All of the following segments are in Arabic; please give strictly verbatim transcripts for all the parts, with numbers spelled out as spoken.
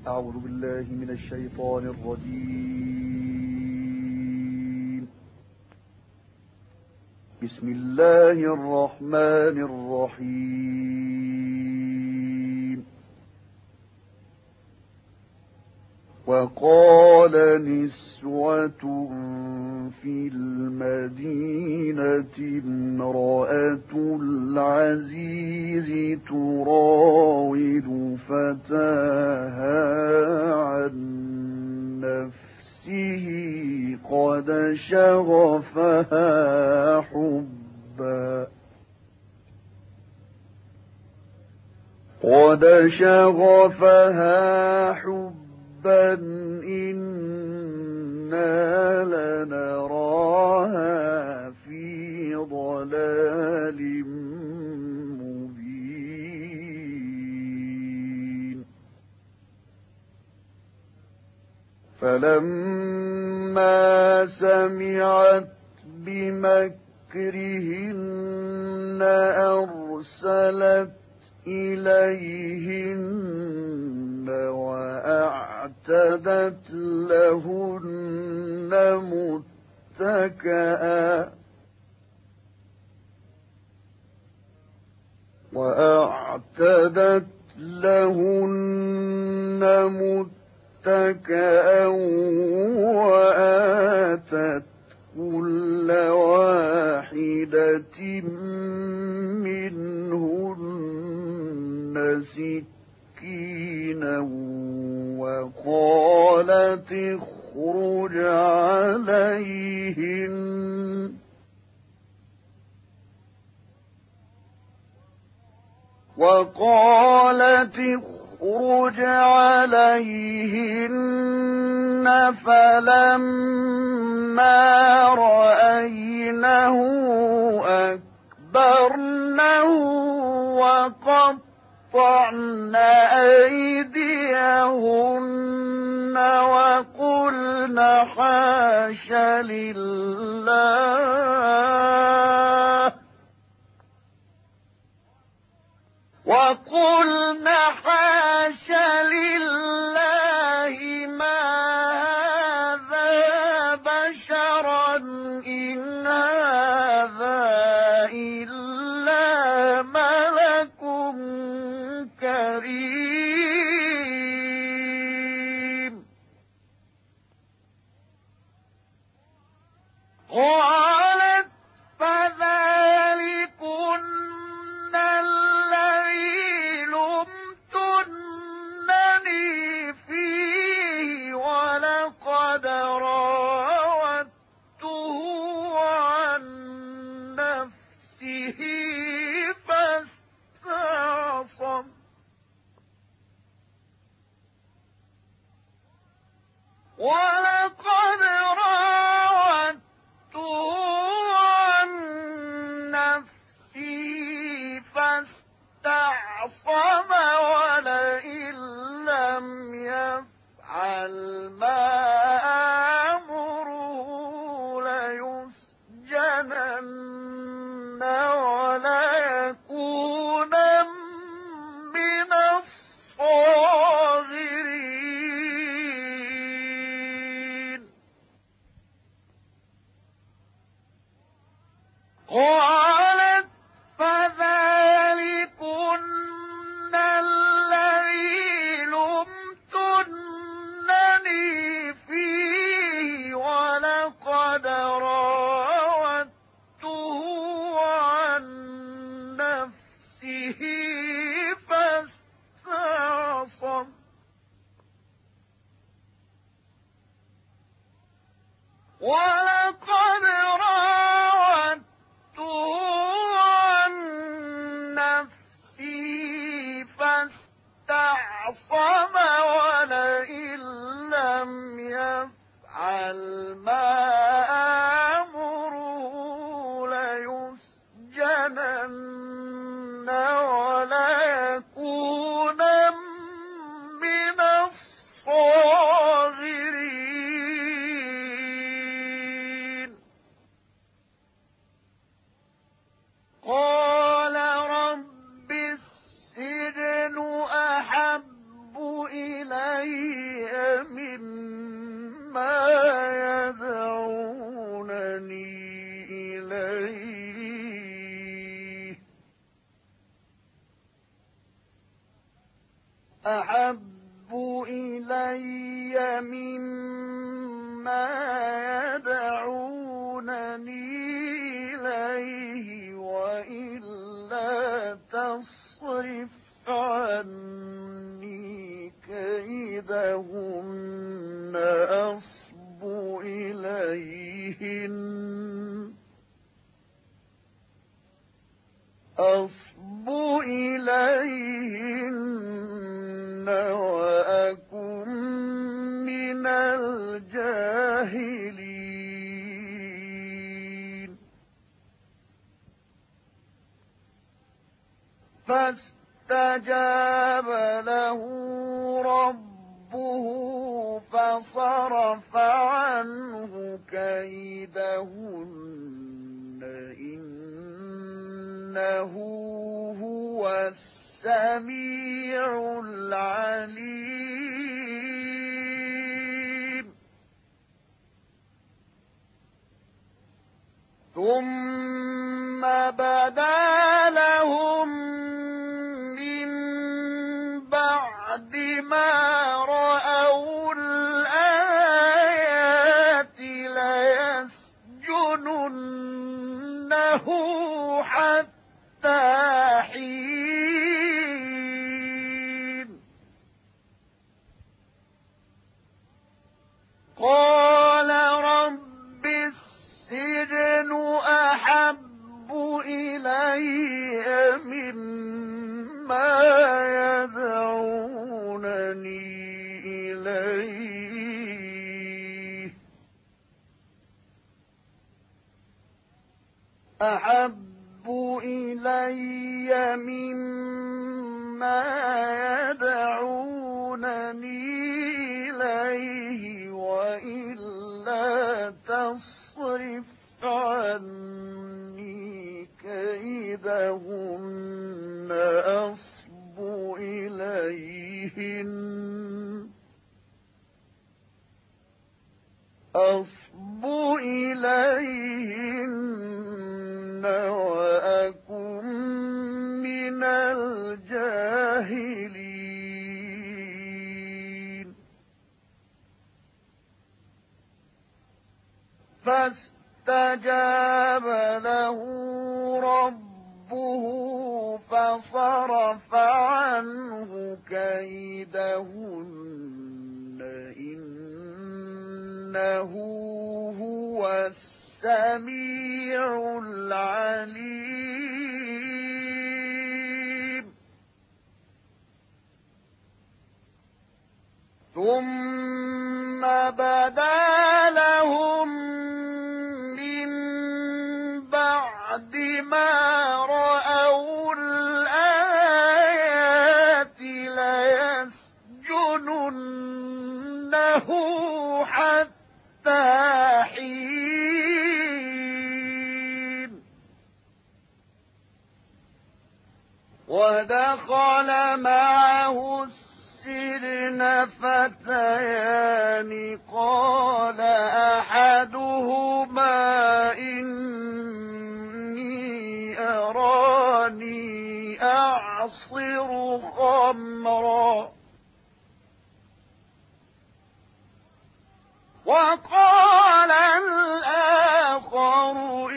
أعوذ بالله من الشيطان الرجيم. بسم الله الرحمن الرحيم. وقال نسوة في المدينة امرأة العزيز تراود فتاها عن نفسه قد شغفها حبا قد شغفها حبا إنا لنراها في ضلال مبين. فلما سمعت بمكرهن أرسلت إليهن وأعتدت لهن متكئا وأعتدت لهن متكئا وآتت كل واحدة منهن سكينا وقالت اخرج عليهن وقالت اخرج عليهن فلما رأينه أكبرنه وقطعن أيديهن وقلن حاش لله وقلن حاش لله ما هذا بشرا إن هذا إلا ملك كريم. قالت فذلكن الذي لمتنني فيه ولقد راودته عن نفسه فاستعصم ولقد راودته عن نفسه فاستعصم ولئن لم يفعل ما آمره ليسجنن وليكونن من الصاغرين. قالت فذلكن الذي لمتنني فيه ولقد راودته عن نفسه فاستعصم ولقد راودته عن نفسه فاستعصم ولئن لم يفعل ما آمره ليسجنن وليكونن من الصاغرين. إلي مما يدعونني إليه أحب إلي مما يدعونني إليه وإلا تصرف عني كيدهن أصب إليهن أصب إليهن وأكن من الجاهلين فاستجاب له ربه فصرف عنه كيدهن إنه هو السميع العليم ثم بدا لهم من بعد ما رأوا الآيات ليسجننه حتى حين قال رب السجن أحب إلي مما يدعونني إليه أحب إلي مما يدعونني إليه وإلا تصرف عني كيدهن أصب إليهن أصب إليهن وأكن من الجاهلين فاستجاب له ربه فصرف عنه كيدهن إنه هو السميع العليم ثم بدا لهم من بعد ما رأوا الآيات ليسجننه حتى حين ودخل معه السجن فتيان قال أحدهما إني أراني أعصر خمرا وقال الآخر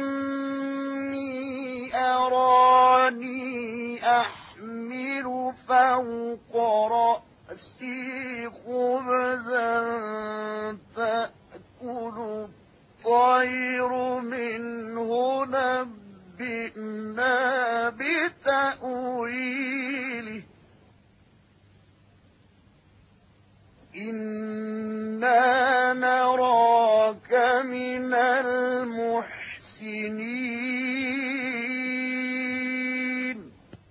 إني أراني أحمل فوق رأسي خبزا تأكل الطير منه نبئنا بتأويله إنا نراك من المحسنين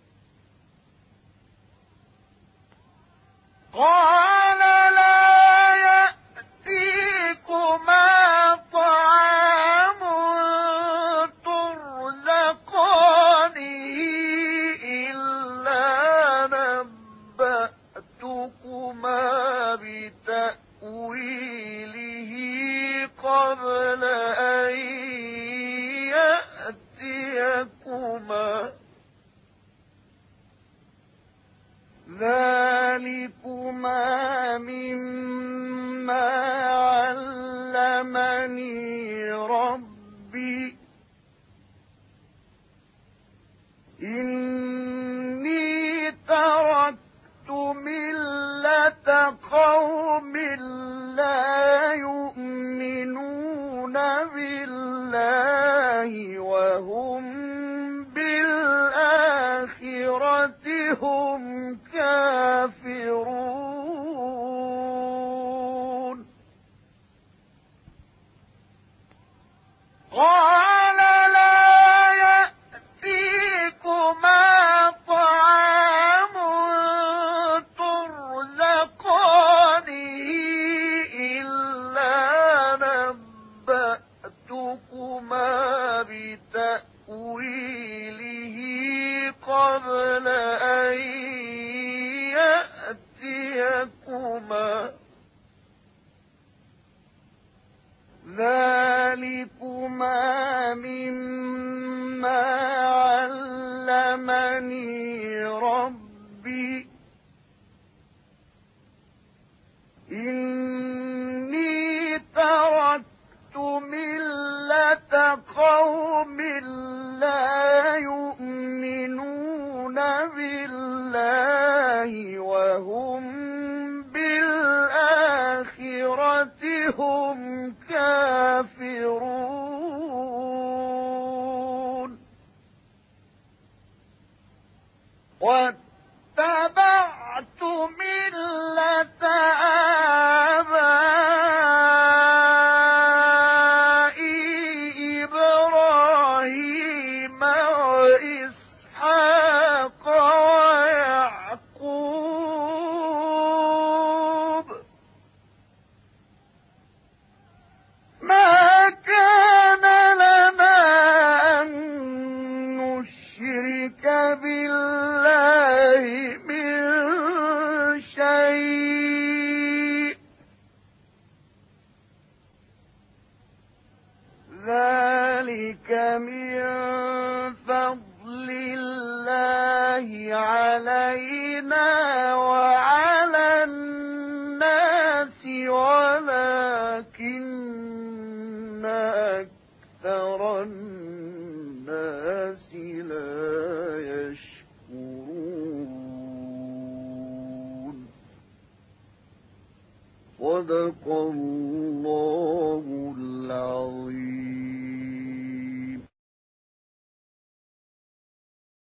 قال لا يأتيكما طعام ترزقانه إلا نبأتكما بتأويله قبل أن يأتيكما ذلكما مما علمني ربي إني تركت ملة قوم لا يؤمنون بالله وهم بالآخرة هم كافرون قال لا يأتيكما طعام ترزقانه إلا نبأتكما بتأويله قبل أن يأتيكما ذلكما مما علمني ربي إني تركت ملة قوم لا يؤمنون بالله وهم بالآخرة هم كافرون واتبعت ملة آبائي إبراهيم وإسحاق ويعقوب ما كان لنا أن نشرك بالله من شيء ذلك من فضل الله علينا وعلى الناس ولكن أكثر الناس لا يشكرون صدق الله العظيم.